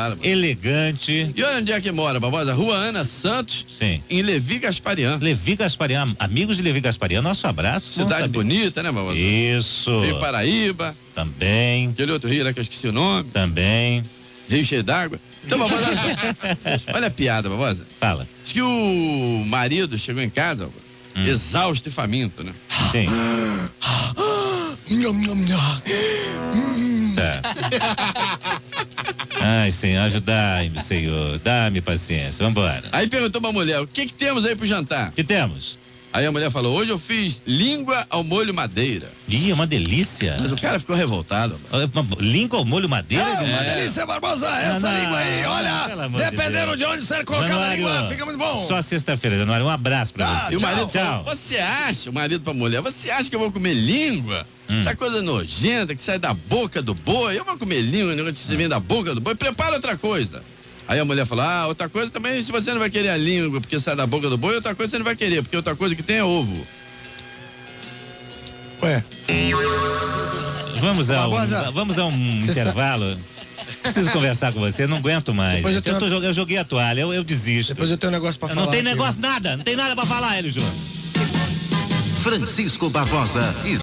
claro. elegante. E olha onde é que mora, Barbosa? Rua Ana Santos, Sim. em Levi Gasparian. Levi Gasparian, amigos de Levi Gasparian, nosso abraço. Cidade bonita, né, Barbosa? Isso. Rio Paraíba. Também. Aquele outro rio lá que eu esqueci o nome. Também. Rio cheio d'água. Então, Barbosa, olha só. Olha a piada, Barbosa. Fala. Diz que o marido chegou em casa, Barbosa, exausto e faminto, né? Sim. Tá. Ai, Senhor, ajudai-me, Senhor. Dá-me paciência. Vambora. Aí perguntou pra mulher, o que temos aí pro jantar? O que temos? Aí a mulher falou, hoje eu fiz língua ao molho madeira. Ih, é uma delícia. Mas o cara ficou revoltado. Língua ao molho madeira? Uma delícia, Barbosa, essa Não, língua aí, pelo olha, amor de dependendo Deus. de onde você colocar a Januário, língua, fica muito bom. Só sexta-feira, Januário. Um abraço pra você. E o marido Tchau. falou, você acha, o marido pra mulher, você acha que eu vou comer língua? Essa coisa nojenta que sai da boca do boi, eu vou comer língua, negócio que vem da boca do boi, prepara outra coisa. Aí a mulher falou, outra coisa também, se você não vai querer a língua porque sai da boca do boi, outra coisa você não vai querer, porque outra coisa que tem é ovo. Ué. Vamos a um intervalo. Preciso conversar com você, não aguento mais. Eu joguei a toalha, eu desisto. Depois eu tenho um negócio pra falar. Não tem negócio nada, não tem nada pra falar, Hélio Júnior. Francisco Barbosa.